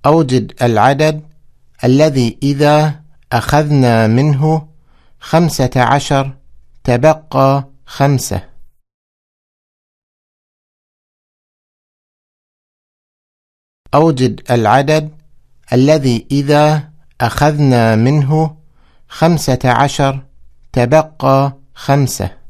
أوجد العدد الذي إذا أخذنا منه 15 تبقى 5. أوجد العدد الذي إذا أخذنا منه 15 تبقى 5.